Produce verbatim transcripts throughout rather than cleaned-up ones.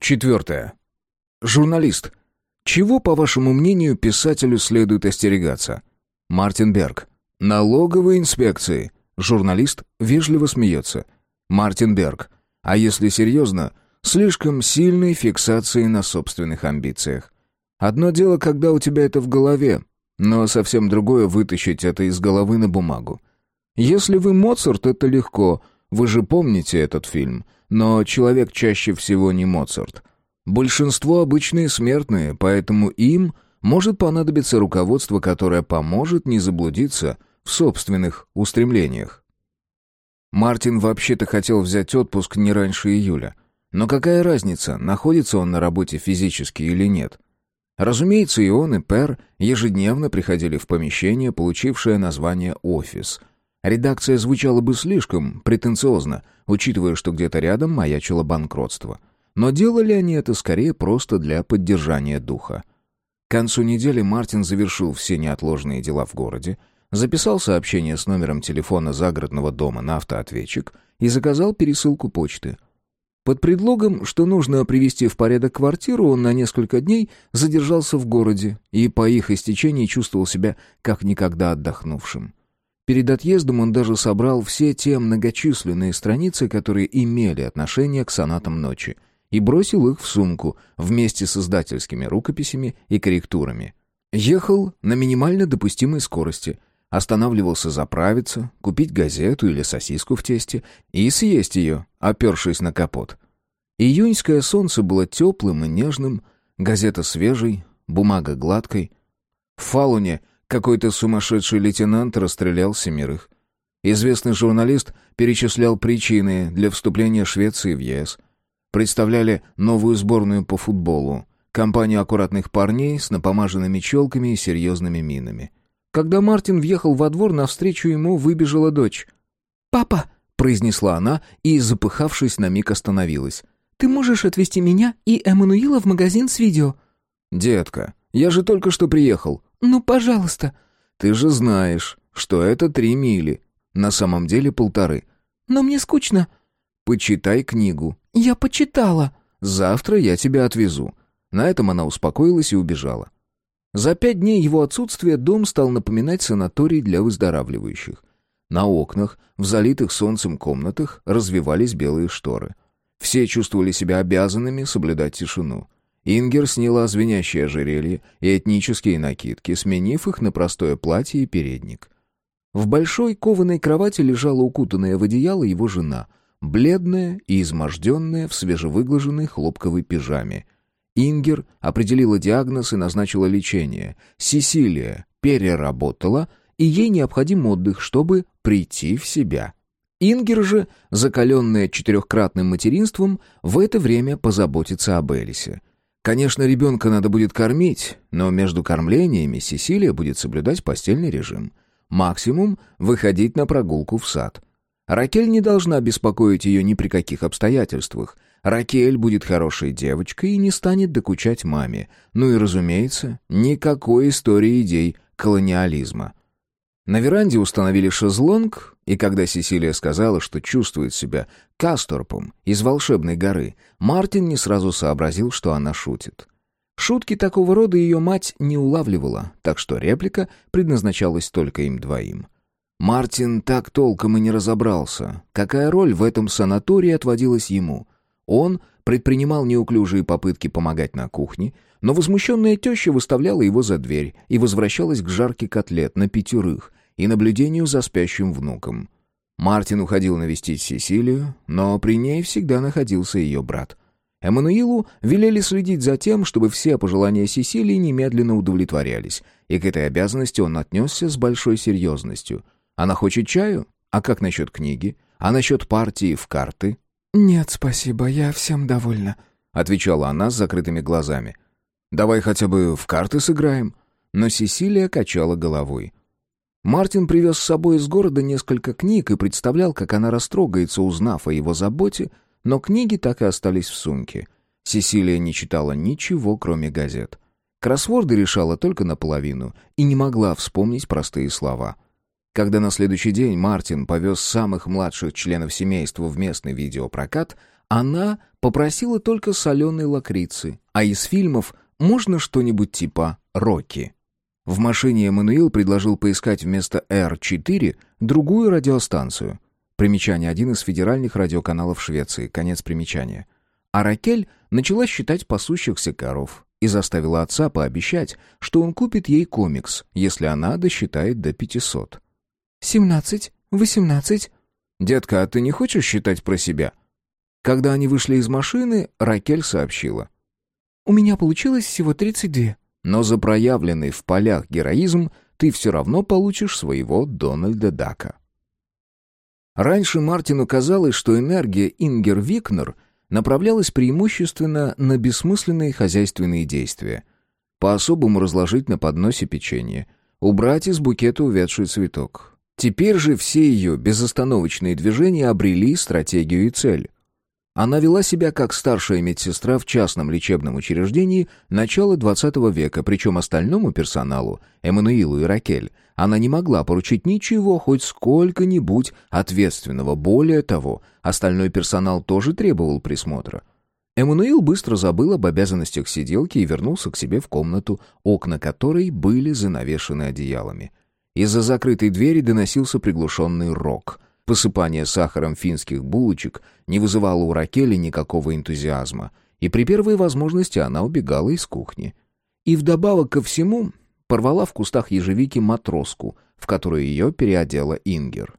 Четвертое. Журналист. Чего, по вашему мнению, писателю следует остерегаться? Мартин Берг. Налоговой инспекции. Журналист вежливо смеется. Мартин Берг. А если серьезно, слишком сильной фиксации на собственных амбициях. Одно дело, когда у тебя это в голове, но совсем другое вытащить это из головы на бумагу. Если вы Моцарт, это легко, вы же помните этот фильм, но человек чаще всего не Моцарт. Большинство обычные смертные, поэтому им может понадобиться руководство, которое поможет не заблудиться в собственных устремлениях. Мартин вообще-то хотел взять отпуск не раньше июля. Но какая разница, находится он на работе физически или нет? Разумеется, и он, и Пер ежедневно приходили в помещение, получившее название «офис». Редакция звучала бы слишком претенциозно, учитывая, что где-то рядом маячило банкротство. Но делали они это скорее просто для поддержания духа. К концу недели Мартин завершил все неотложные дела в городе, записал сообщение с номером телефона загородного дома на автоответчик и заказал пересылку почты. Под предлогом, что нужно привести в порядок квартиру, он на несколько дней задержался в городе и по их истечении чувствовал себя как никогда отдохнувшим. Перед отъездом он даже собрал все те многочисленные страницы, которые имели отношение к сонатам ночи, и бросил их в сумку вместе с издательскими рукописями и корректурами. Ехал на минимально допустимой скорости, останавливался заправиться, купить газету или сосиску в тесте и съесть ее, опершись на капот. Июньское солнце было теплым и нежным, газета свежей, бумага гладкой. В Фалуне какой-то сумасшедший лейтенант расстрелял семерых. Известный журналист перечислял причины для вступления Швеции в ЕС. Представляли новую сборную по футболу, компанию аккуратных парней с напомаженными челками и серьезными минами. Когда Мартин въехал во двор, навстречу ему выбежала дочь. «Папа!» — произнесла она и, запыхавшись, на миг остановилась. «Ты можешь отвезти меня и Эммануила в магазин с видео?» «Детка, я же только что приехал». «Ну, пожалуйста». «Ты же знаешь, что это три мили. На самом деле полторы». «Но мне скучно». «Почитай книгу». «Я почитала». «Завтра я тебя отвезу». На этом она успокоилась и убежала. За пять дней его отсутствия дом стал напоминать санаторий для выздоравливающих. На окнах, в залитых солнцем комнатах, развивались белые шторы. Все чувствовали себя обязанными соблюдать тишину. Ингер сняла звенящее ожерелье и этнические накидки, сменив их на простое платье и передник. В большой кованой кровати лежала укутанная в одеяло его жена, бледная и изможденная в свежевыглаженной хлопковой пижаме. Ингер определила диагноз и назначила лечение. Сесилия переработала, и ей необходим отдых, чтобы прийти в себя. Ингер же, закаленная четырехкратным материнством, в это время позаботится об Элисе. Конечно, ребенка надо будет кормить, но между кормлениями Сесилия будет соблюдать постельный режим. Максимум — выходить на прогулку в сад. Ракель не должна беспокоить ее ни при каких обстоятельствах. Ракель будет хорошей девочкой и не станет докучать маме. Ну и, разумеется, никакой истории идей колониализма. На веранде установили шезлонг, и когда Сесилия сказала, что чувствует себя Касторпом из «Волшебной горы», Мартин не сразу сообразил, что она шутит. Шутки такого рода ее мать не улавливала, так что реплика предназначалась только им двоим. Мартин так толком и не разобрался, какая роль в этом санатории отводилась ему. Он предпринимал неуклюжие попытки помогать на кухне, но возмущенная теща выставляла его за дверь и возвращалась к жарке котлет на пятерых и наблюдению за спящим внуком. Мартин уходил навестить Сесилию, но при ней всегда находился ее брат. Эммануилу велели следить за тем, чтобы все пожелания Сесилии немедленно удовлетворялись, и к этой обязанности он отнесся с большой серьезностью. Она хочет чаю? А как насчет книги? А насчет партии в карты? «Нет, спасибо, я всем довольна», — отвечала она с закрытыми глазами. «Давай хотя бы в карты сыграем». Но Сесилия качала головой. Мартин привез с собой из города несколько книг и представлял, как она растрогается, узнав о его заботе, но книги так и остались в сумке. Сесилия не читала ничего, кроме газет. Кроссворды решала только наполовину и не могла вспомнить простые слова. Когда на следующий день Мартин повез самых младших членов семейства в местный видеопрокат, Она попросила только соленой лакрицы, а из фильмов можно что-нибудь типа «Рокки». В машине Эммануил предложил поискать вместо эр четыре другую радиостанцию. Примечание: один из федеральных радиоканалов Швеции. Конец примечания. А Ракель начала считать пасущихся коров и заставила отца пообещать, что он купит ей комикс, если она досчитает до пятисот. «Семнадцать, восемнадцать...» «Детка, а ты не хочешь считать про себя?» Когда они вышли из машины, Ракель сообщила: «У меня получилось всего тридцать две. Но за проявленный в полях героизм ты все равно получишь своего Дональда Дака». Раньше Мартину казалось, что энергия Ингер Викнер направлялась преимущественно на бессмысленные хозяйственные действия. По-особому разложить на подносе печенье, убрать из букета увядший цветок. Теперь же все ее безостановочные движения обрели стратегию и цель. Она вела себя как старшая медсестра в частном лечебном учреждении начала двадцатого века, причем остальному персоналу, Эммануилу и Ракель, она не могла поручить ничего хоть сколько-нибудь ответственного. Более того, остальной персонал тоже требовал присмотра. Эммануил быстро забыл об обязанностях сиделки и вернулся к себе в комнату, окна которой были занавешены одеялами. Из-за закрытой двери доносился приглушенный рок. Посыпание сахаром финских булочек не вызывало у Ракели никакого энтузиазма, и при первой возможности она убегала из кухни. И вдобавок ко всему порвала в кустах ежевики матроску, в которую ее переодела Ингер.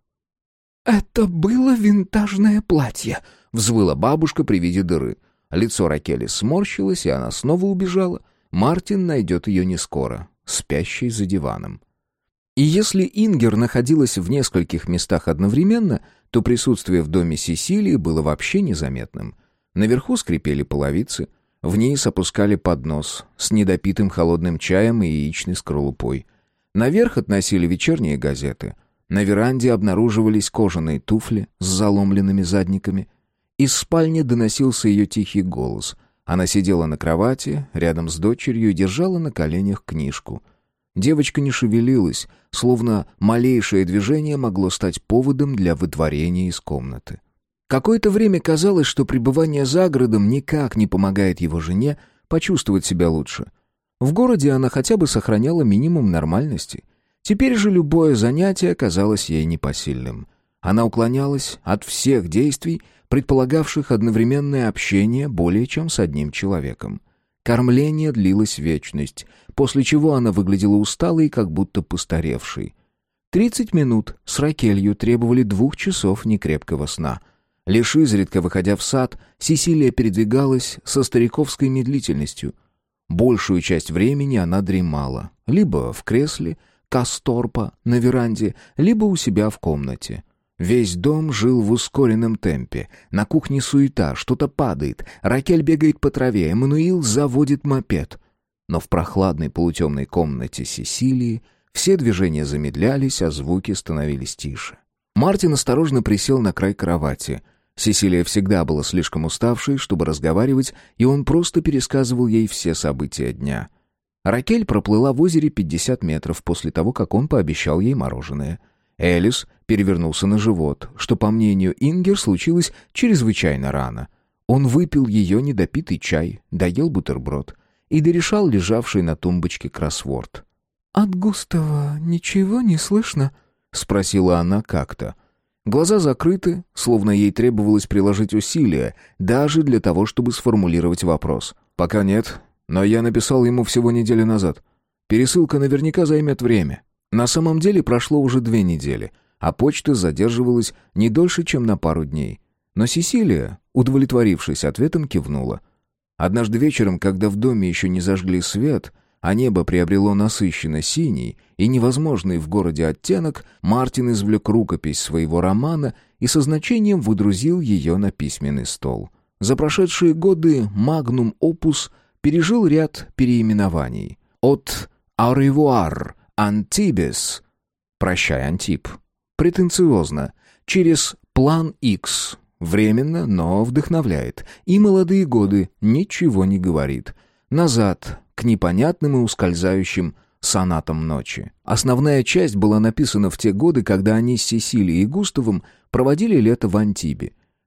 «Это было винтажное платье», — взвыла бабушка при виде дыры. Лицо Ракели сморщилось, и она снова убежала. Мартин найдет ее не скоро, спящей за диваном. И если Ингер находилась в нескольких местах одновременно, то присутствие в доме Сесилии было вообще незаметным. Наверху скрипели половицы, вниз опускали поднос с недопитым холодным чаем и яичной скорлупой. Наверх относили вечерние газеты. На веранде обнаруживались кожаные туфли с заломленными задниками. Из спальни доносился ее тихий голос. Она сидела на кровати, рядом с дочерью, и держала на коленях книжку. Девочка не шевелилась, словно малейшее движение могло стать поводом для выдворения из комнаты. Какое-то время казалось, что пребывание за городом никак не помогает его жене почувствовать себя лучше. В городе она хотя бы сохраняла минимум нормальности. Теперь же любое занятие казалось ей непосильным. Она уклонялась от всех действий, предполагавших одновременное общение более чем с одним человеком. Кормление длилось вечность, после чего она выглядела усталой и как будто постаревшей. Тридцать минут с Ракелью требовали двух часов некрепкого сна. Лишь изредка, выходя в сад, Сесилия передвигалась со стариковской медлительностью. Большую часть времени она дремала, либо в кресле касторпа на веранде, либо у себя в комнате. Весь дом жил в ускоренном темпе. На кухне суета, что-то падает. Ракель бегает по траве, Эммануил заводит мопед. Но в прохладной полутемной комнате Сесилии все движения замедлялись, а звуки становились тише. Мартин осторожно присел на край кровати. Сесилия всегда была слишком уставшей, чтобы разговаривать, и он просто пересказывал ей все события дня. Ракель проплыла в озере пятьдесят метров после того, как он пообещал ей мороженое. Элис перевернулся на живот, что, по мнению Ингер, случилось чрезвычайно рано. Он выпил ее недопитый чай, доел бутерброд и дорешал лежавший на тумбочке кроссворд. «От Густава ничего не слышно?» — спросила она как-то. Глаза закрыты, словно ей требовалось приложить усилия, даже для того, чтобы сформулировать вопрос. «Пока нет, но я написал ему всего неделю назад. Пересылка наверняка займет время». На самом деле прошло уже две недели, а почта задерживалась не дольше, чем на пару дней. Но Сесилия, удовлетворившись ответом, кивнула. Однажды вечером, когда в доме еще не зажгли свет, а небо приобрело насыщенно синий и невозможный в городе оттенок, Мартин извлек рукопись своего романа и со значением выдрузил ее на письменный стол. За прошедшие годы «Магнум Опус» пережил ряд переименований. От «Au revoir» Антибес, прощай, Антип, претенциозно, через план X, временно, но вдохновляет, и молодые годы ничего не говорит, назад, к непонятным и ускользающим сонатам ночи. Основная часть была написана в те годы, когда они с Сесилией и Густавом проводили лето в Антибе.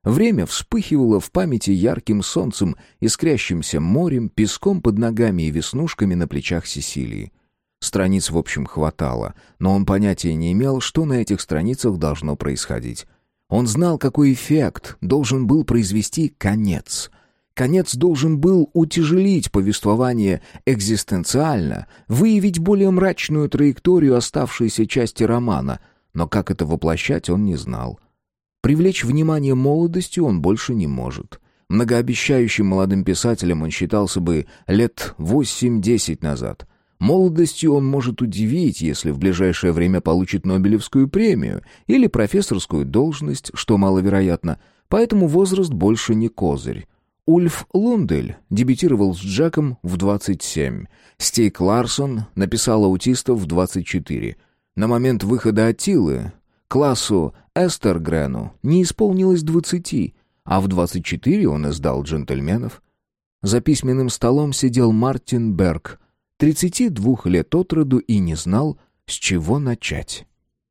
Время вспыхивало в памяти ярким солнцем, искрящимся морем, песком под ногами и веснушками на плечах Сесилии. Страниц, в общем, хватало, но он понятия не имел, что на этих страницах должно происходить. Он знал, какой эффект должен был произвести конец. Конец должен был утяжелить повествование экзистенциально, выявить более мрачную траекторию оставшейся части романа, но как это воплощать, он не знал. Привлечь внимание молодостью он больше не может. Многообещающим молодым писателем он считался бы лет восемь-десять назад. Молодостью он может удивить, если в ближайшее время получит Нобелевскую премию или профессорскую должность, что маловероятно, поэтому возраст больше не козырь. Ульф Лундель дебютировал с Джеком в двадцать семь. Стейк Ларсон написал «Аутистов» в двадцать четыре. На момент выхода «Аттилы» классу Эстергрену не исполнилось двадцати, а в двадцать четыре он издал «Джентльменов». За письменным столом сидел Мартин Берг, тридцати двух лет от роду, и не знал, с чего начать.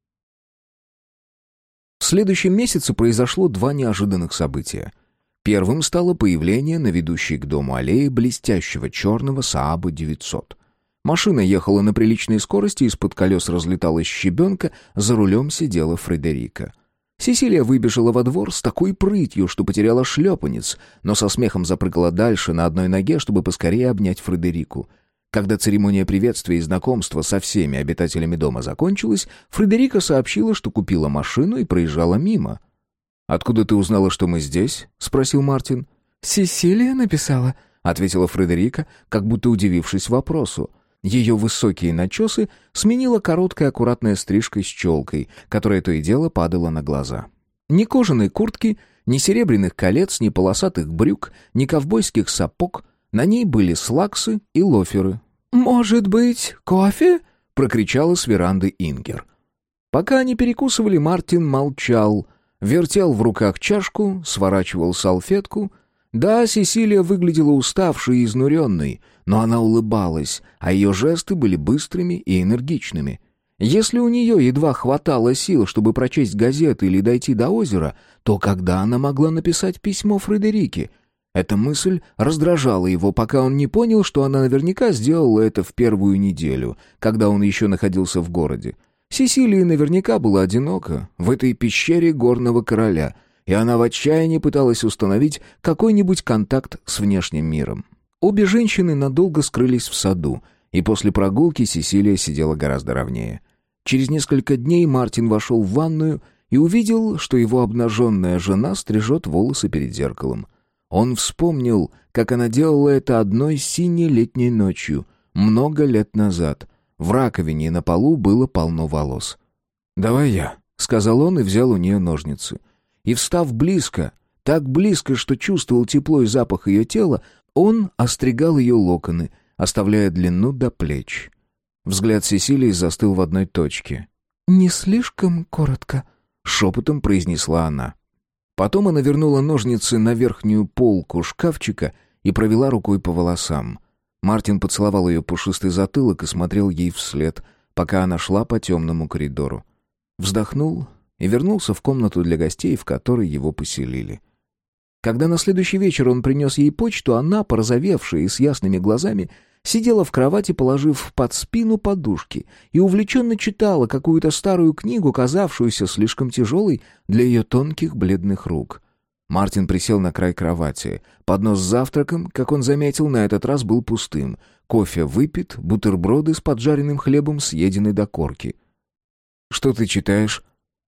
В следующем месяце произошло два неожиданных события. Первым стало появление на ведущей к дому аллее блестящего черного Сааба девятьсот. Машина ехала на приличной скорости, из-под колес разлеталась щебенка, за рулем сидела Фредерика. Сесилия выбежала во двор с такой прытью, что потеряла шлепанец, но со смехом запрыгала дальше на одной ноге, чтобы поскорее обнять Фредерику. Когда церемония приветствия и знакомства со всеми обитателями дома закончилась, Фредерика сообщила, что купила машину и проезжала мимо. «Откуда ты узнала, что мы здесь?» — спросил Мартин. «Сесилия написала», — ответила Фредерика, как будто удивившись вопросу. Ее высокие начесы сменила короткая аккуратная стрижка с челкой, которая то и дело падала на глаза. Ни кожаной куртки, ни серебряных колец, ни полосатых брюк, ни ковбойских сапог. На ней были слаксы и лоферы. «Может быть, кофе?» — прокричала с веранды Ингер. Пока они перекусывали, Мартин молчал, вертел в руках чашку, сворачивал салфетку. Да, Сесилия выглядела уставшей и изнуренной, но она улыбалась, а ее жесты были быстрыми и энергичными. Если у нее едва хватало сил, чтобы прочесть газеты или дойти до озера, то когда она могла написать письмо Фредерике? Эта мысль раздражала его, пока он не понял, что она наверняка сделала это в первую неделю, когда он еще находился в городе. Сесилии наверняка было одиноко в этой пещере горного короля, и она в отчаянии пыталась установить какой-нибудь контакт с внешним миром. Обе женщины надолго скрылись в саду, и после прогулки Сесилия сидела гораздо ровнее. Через несколько дней Мартин вошел в ванную и увидел, что его обнаженная жена стрижет волосы перед зеркалом. Он вспомнил, как она делала это одной синей летней ночью, много лет назад. В раковине и на полу было полно волос. «Давай я», — сказал он и взял у нее ножницы. И, встав близко, так близко, что чувствовал тепло и запах ее тела, он остригал ее локоны, оставляя длину до плеч. Взгляд Сесилии застыл в одной точке. «Не слишком коротко», — шепотом произнесла она. Потом она вернула ножницы на верхнюю полку шкафчика и провела рукой по волосам. Мартин поцеловал ее пушистый затылок и смотрел ей вслед, пока она шла по темному коридору. Вздохнул и вернулся в комнату для гостей, в которой его поселили. Когда на следующий вечер он принес ей почту, она, порозовевшая и с ясными глазами, сидела в кровати, положив под спину подушки, и увлеченно читала какую-то старую книгу, казавшуюся слишком тяжелой для ее тонких бледных рук. Мартин присел на край кровати. Поднос с завтраком, как он заметил, на этот раз был пустым. Кофе выпит, бутерброды с поджаренным хлебом съедены до корки. «Что ты читаешь?»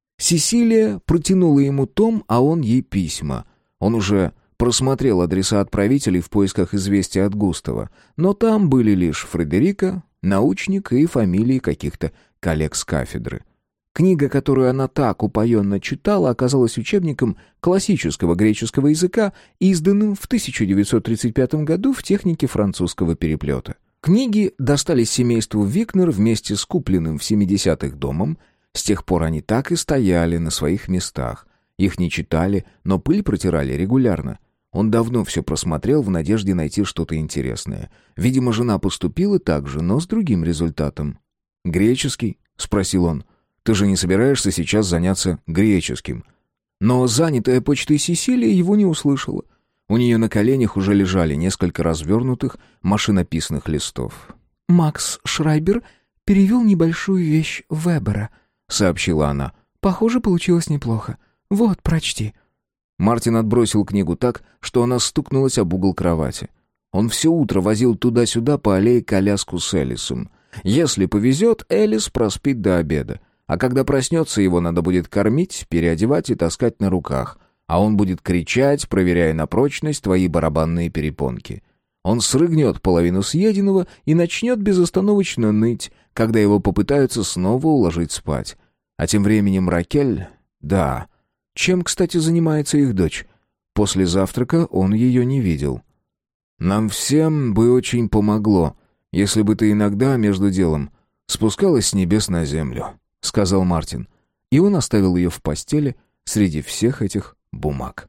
Сесилия протянула ему том, а он ей письма. Он уже просмотрел адреса отправителей в поисках известия от Густава, но там были лишь Фредерика, научник и фамилии каких-то коллег с кафедры. Книга, которую она так упоенно читала, оказалась учебником классического греческого языка, изданным в тысяча девятьсот тридцать пятом году в технике французского переплета. Книги достались семейству Викнер вместе с купленным в семидесятых домом. С тех пор они так и стояли на своих местах. Их не читали, но пыль протирали регулярно. Он давно все просмотрел в надежде найти что-то интересное. Видимо, жена поступила так же, но с другим результатом. «Греческий?» — спросил он. «Ты же не собираешься сейчас заняться греческим?» Но занятая почтой Сесилия его не услышала. У нее на коленях уже лежали несколько развернутых машинописных листов. «Макс Шрайбер перевел небольшую вещь Вебера», — сообщила она. «Похоже, получилось неплохо. Вот, прочти». Мартин отбросил книгу так, что она стукнулась об угол кровати. Он все утро возил туда-сюда по аллее коляску с Элисом. Если повезет, Элис проспит до обеда. А когда проснется, его надо будет кормить, переодевать и таскать на руках. А он будет кричать, проверяя на прочность твои барабанные перепонки. Он срыгнет половину съеденного и начнет безостановочно ныть, когда его попытаются снова уложить спать. А тем временем Ракель... Да. Чем, кстати, занимается их дочь? После завтрака он ее не видел. «Нам всем бы очень помогло, если бы ты иногда, между делом, спускалась с небес на землю», — сказал Мартин. И он оставил ее в постели среди всех этих бумаг.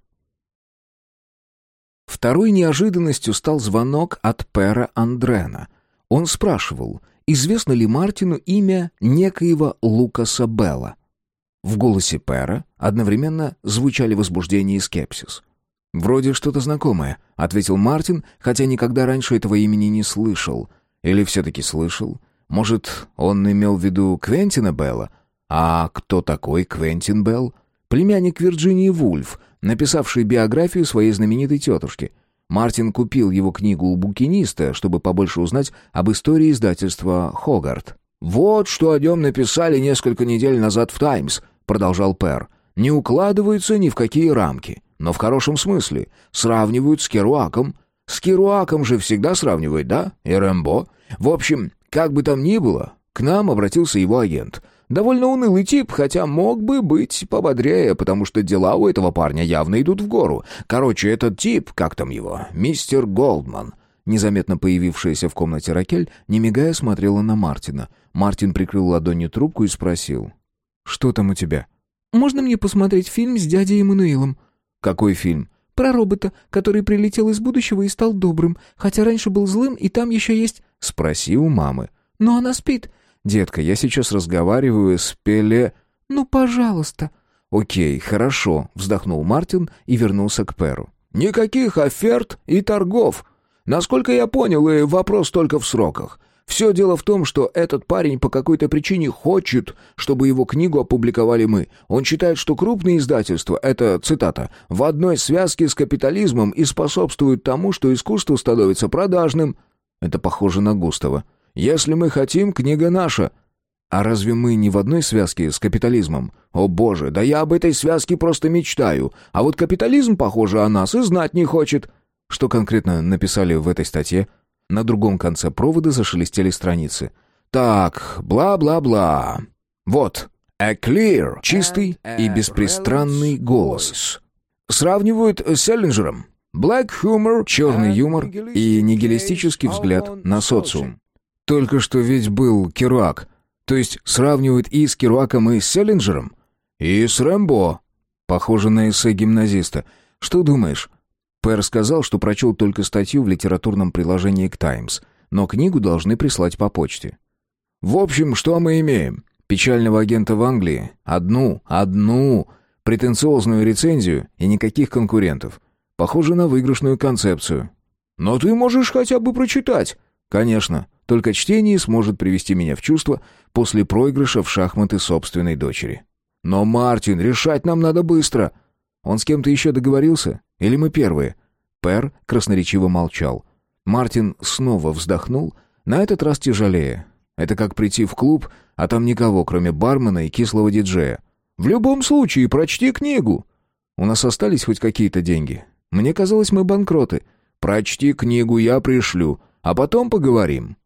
Второй неожиданностью стал звонок от Пэра Андрена. Он спрашивал, известно ли Мартину имя некоего Лукаса Белла. В голосе Пэра одновременно звучали возбуждение и скепсис. «Вроде что-то знакомое», — ответил Мартин, хотя никогда раньше этого имени не слышал. Или все-таки слышал? Может, он имел в виду Квентина Белла? А кто такой Квентин Белл? Племянник Вирджинии Вульф, написавший биографию своей знаменитой тетушки. Мартин купил его книгу у букиниста, чтобы побольше узнать об истории издательства «Хогарт». «Вот что о нем написали несколько недель назад в «Таймс», — продолжал Пэр. «Не укладываются ни в какие рамки, но в хорошем смысле. Сравнивают с Керуаком. С Керуаком же всегда сравнивают, да? И Рэмбо. В общем, как бы там ни было, к нам обратился его агент». Довольно унылый тип, хотя мог бы быть пободрее, потому что дела у этого парня явно идут в гору. Короче, этот тип, как там его, мистер Голдман. Незаметно появившаяся в комнате Ракель, не мигая, смотрела на Мартина. Мартин прикрыл ладонью трубку и спросил. «Что там у тебя?» «Можно мне посмотреть фильм с дядей Эммануилом?» «Какой фильм?» «Про робота, который прилетел из будущего и стал добрым, хотя раньше был злым, и там еще есть...» «Спроси у мамы». «Но она спит». «Детка, я сейчас разговариваю с Пеле...» «Ну, пожалуйста». «Окей, хорошо», — вздохнул Мартин и вернулся к Перу. «Никаких оферт и торгов. Насколько я понял, и вопрос только в сроках. Все дело в том, что этот парень по какой-то причине хочет, чтобы его книгу опубликовали мы. Он считает, что крупные издательства, это цитата, в одной связке с капитализмом и способствуют тому, что искусство становится продажным». Это похоже на Густава. «Если мы хотим, книга наша». А разве мы не в одной связке с капитализмом? О боже, да я об этой связке просто мечтаю. А вот капитализм, похоже, о нас и знать не хочет. Что конкретно написали в этой статье? На другом конце провода зашелестели страницы. Так, бла-бла-бла. Вот, a clear, чистый и беспристрастный голос. Сравнивают с Селлинджером. Black humor, черный юмор и нигилистический взгляд на социум. Только что ведь был Керуак. То есть сравнивают и с Керуаком, и с Селлинджером? И с Рэмбо. Похоже на эссе гимназиста. Что думаешь? Пэр сказал, что прочел только статью в литературном приложении к «Таймс», но книгу должны прислать по почте. В общем, что мы имеем? Печального агента в Англии. Одну, одну претенциозную рецензию и никаких конкурентов. Похоже на выигрышную концепцию. Но ты можешь хотя бы прочитать. Конечно. Только чтение сможет привести меня в чувство после проигрыша в шахматы собственной дочери. Но, Мартин, решать нам надо быстро. Он с кем-то еще договорился? Или мы первые? Пэр красноречиво молчал. Мартин снова вздохнул, на этот раз тяжелее. Это как прийти в клуб, а там никого, кроме бармена и кислого диджея. В любом случае, прочти книгу. У нас остались хоть какие-то деньги. Мне казалось, мы банкроты. Прочти книгу, я пришлю, а потом поговорим.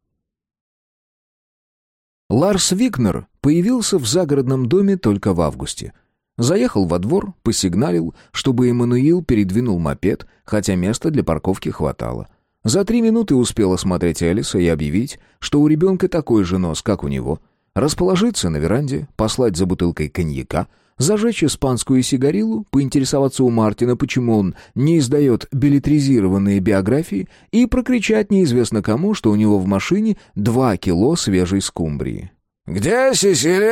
Ларс Викнер появился в загородном доме только в августе. Заехал во двор, посигналил, чтобы Эммануил передвинул мопед, хотя места для парковки хватало. За три минуты успел осмотреть Элиса и объявить, что у ребенка такой же нос, как у него, расположиться на веранде, послать за бутылкой коньяка, зажечь испанскую сигарилу, поинтересоваться у Мартина, почему он не издает беллетризированные биографии, и прокричать неизвестно кому, что у него в машине два кило свежей скумбрии. «Где Сесилия?»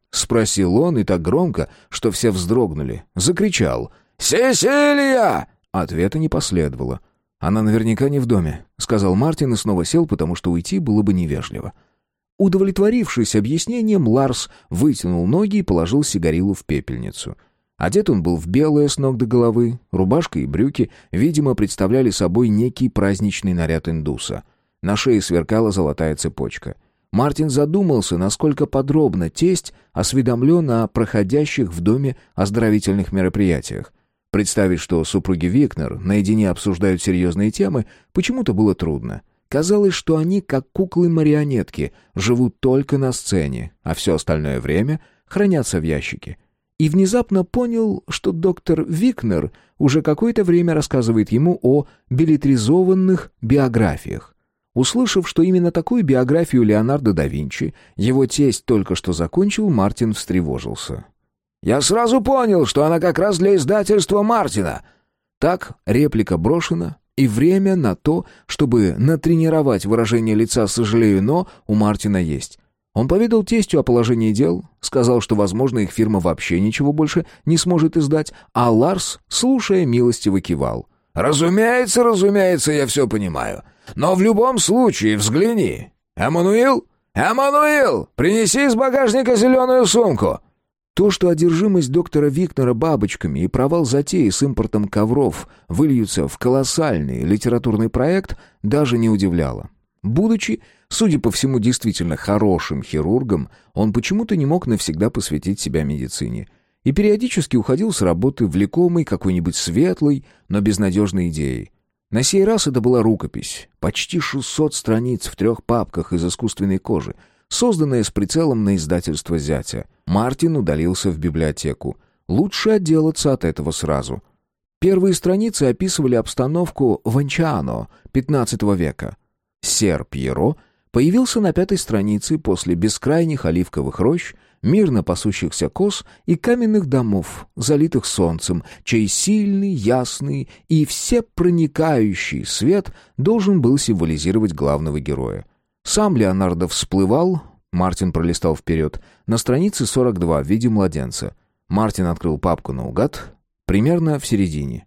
— спросил он и так громко, что все вздрогнули. Закричал: «Сесилия!» Ответа не последовало. «Она наверняка не в доме», — сказал Мартин и снова сел, потому что уйти было бы невежливо. Удовлетворившись объяснением, Ларс вытянул ноги и положил сигарилу в пепельницу. Одет он был в белое с ног до головы, рубашка и брюки, видимо, представляли собой некий праздничный наряд индуса. На шее сверкала золотая цепочка. Мартин задумался, насколько подробно тесть осведомлен о проходящих в доме оздоровительных мероприятиях. Представить, что супруги Викнер наедине обсуждают серьезные темы, почему-то было трудно. Казалось, что они, как куклы-марионетки, живут только на сцене, а все остальное время хранятся в ящике. И внезапно понял, что доктор Викнер уже какое-то время рассказывает ему о беллетризованных биографиях. Услышав, что именно такую биографию Леонардо да Винчи его тесть только что закончил, Мартин встревожился. «Я сразу понял, что она как раз для издательства Мартина!» Так реплика брошена, и время на то, чтобы натренировать выражение лица «сожалею, но» у Мартина есть. Он поведал тестю о положении дел, сказал, что, возможно, их фирма вообще ничего больше не сможет издать, а Ларс, слушая, милостиво кивал. «Разумеется, разумеется, я все понимаю. Но в любом случае взгляни. Эммануил? Эммануил, принеси из багажника зеленую сумку!» То, что одержимость доктора Викнера бабочками и провал затеи с импортом ковров выльются в колоссальный литературный проект, даже не удивляло. Будучи, судя по всему, действительно хорошим хирургом, он почему-то не мог навсегда посвятить себя медицине и периодически уходил с работы, влекомый какой-нибудь светлой, но безнадежной идеей. На сей раз это была рукопись, почти шестьсот страниц в трех папках из искусственной кожи, созданная с прицелом на издательство зятя. Мартин удалился в библиотеку. Лучше отделаться от этого сразу. Первые страницы описывали обстановку в Анчиано пятнадцатого века. Сер Пьеро появился на пятой странице после бескрайних оливковых рощ, мирно пасущихся коз и каменных домов, залитых солнцем, чей сильный, ясный и всепроникающий свет должен был символизировать главного героя. Сам Леонардо всплывал, Мартин пролистал вперед, на странице сорок два в виде младенца. Мартин открыл папку наугад, примерно в середине.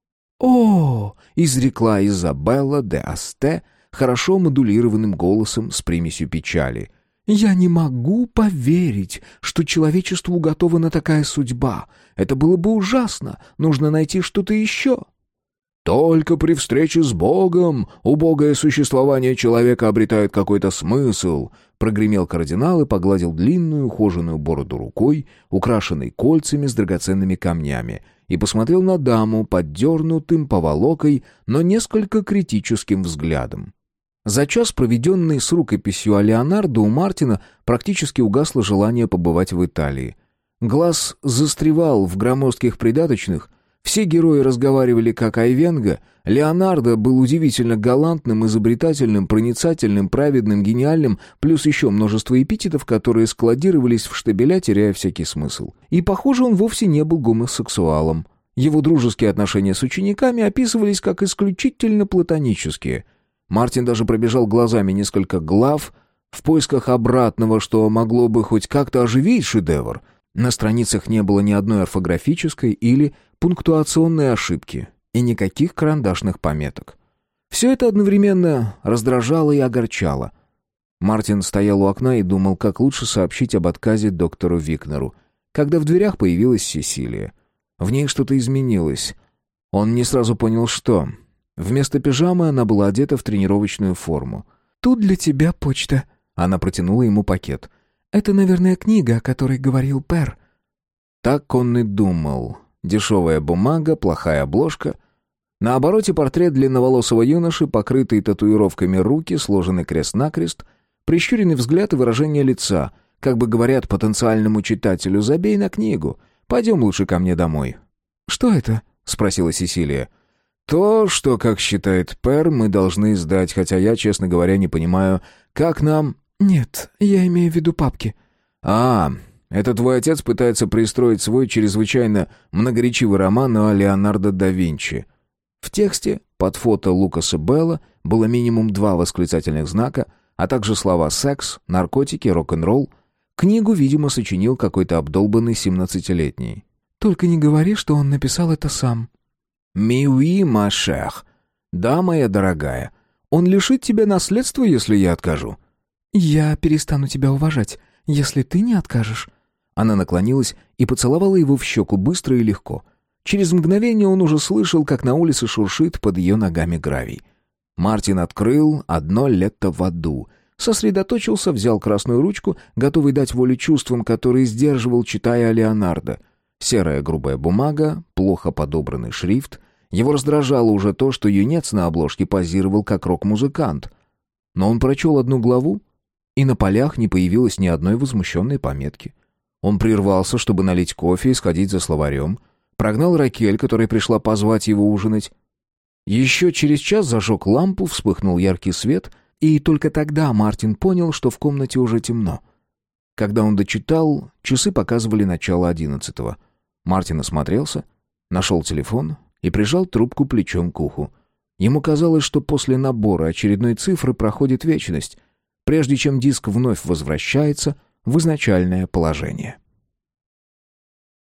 «О!» — изрекла Изабелла де Асте хорошо модулированным голосом с примесью печали. «Я не могу поверить, что человечеству уготована такая судьба. Это было бы ужасно. Нужно найти что-то еще». «Только при встрече с Богом убогое существование человека обретает какой-то смысл», — прогремел кардинал и погладил длинную ухоженную бороду рукой, украшенной кольцами с драгоценными камнями, и посмотрел на даму поддернутым поволокой, но несколько критическим взглядом. За час, проведенный с рукописью о Леонардо, у Мартина практически угасло желание побывать в Италии. Глаз застревал в громоздких придаточных. Все герои разговаривали как Айвенго. Леонардо был удивительно галантным, изобретательным, проницательным, праведным, гениальным, плюс еще множество эпитетов, которые складировались в штабеля, теряя всякий смысл. И, похоже, он вовсе не был гомосексуалом. Его дружеские отношения с учениками описывались как исключительно платонические. Мартин даже пробежал глазами несколько глав в поисках обратного, что могло бы хоть как-то оживить шедевр. На страницах не было ни одной орфографической или пунктуационной ошибки и никаких карандашных пометок. Все это одновременно раздражало и огорчало. Мартин стоял у окна и думал, как лучше сообщить об отказе доктору Викнеру, когда в дверях появилась Сесилия. В ней что-то изменилось. Он не сразу понял, что. Вместо пижамы она была одета в тренировочную форму. «Тут для тебя почта». Она протянула ему пакет. «Это, наверное, книга, о которой говорил Пэр». Так он и думал. Дешевая бумага, плохая обложка. На обороте портрет длинноволосого юноши, покрытые татуировками руки, сложенный крест-накрест, прищуренный взгляд и выражение лица, как бы говорят потенциальному читателю: «Забей на книгу, пойдем лучше ко мне домой». «Что это?» — спросила Сесилия. «То, что, как считает Пэр, мы должны сдать, хотя я, честно говоря, не понимаю, как нам...» «Нет, я имею в виду папки». «А, это твой отец пытается пристроить свой чрезвычайно многоречивый роман о Леонардо да Винчи». В тексте под фото Лукаса Белла было минимум два восклицательных знака, а также слова «секс», «наркотики», «рок-н-ролл». Книгу, видимо, сочинил какой-то обдолбанный семнадцатилетний. «Только не говори, что он написал это сам». «Mais oui, ma chère». «Да, моя дорогая. Он лишит тебя наследства, если я откажу». «Я перестану тебя уважать, если ты не откажешь». Она наклонилась и поцеловала его в щеку быстро и легко. Через мгновение он уже слышал, как на улице шуршит под ее ногами гравий. Мартин открыл «Одно лето в аду», сосредоточился, взял красную ручку, готовый дать волю чувствам, которые сдерживал, читая о Леонардо. Серая грубая бумага, плохо подобранный шрифт. Его раздражало уже то, что юнец на обложке позировал как рок-музыкант. Но он прочел одну главу, и на полях не появилось ни одной возмущенной пометки. Он прервался, чтобы налить кофе и сходить за словарем. Прогнал Ракель, которая пришла позвать его ужинать. Еще через час зажег лампу, вспыхнул яркий свет, и только тогда Мартин понял, что в комнате уже темно. Когда он дочитал, часы показывали начало одиннадцатого. Мартин осмотрелся, нашел телефон и прижал трубку плечом к уху. Ему казалось, что после набора очередной цифры проходит вечность, прежде чем диск вновь возвращается в изначальное положение.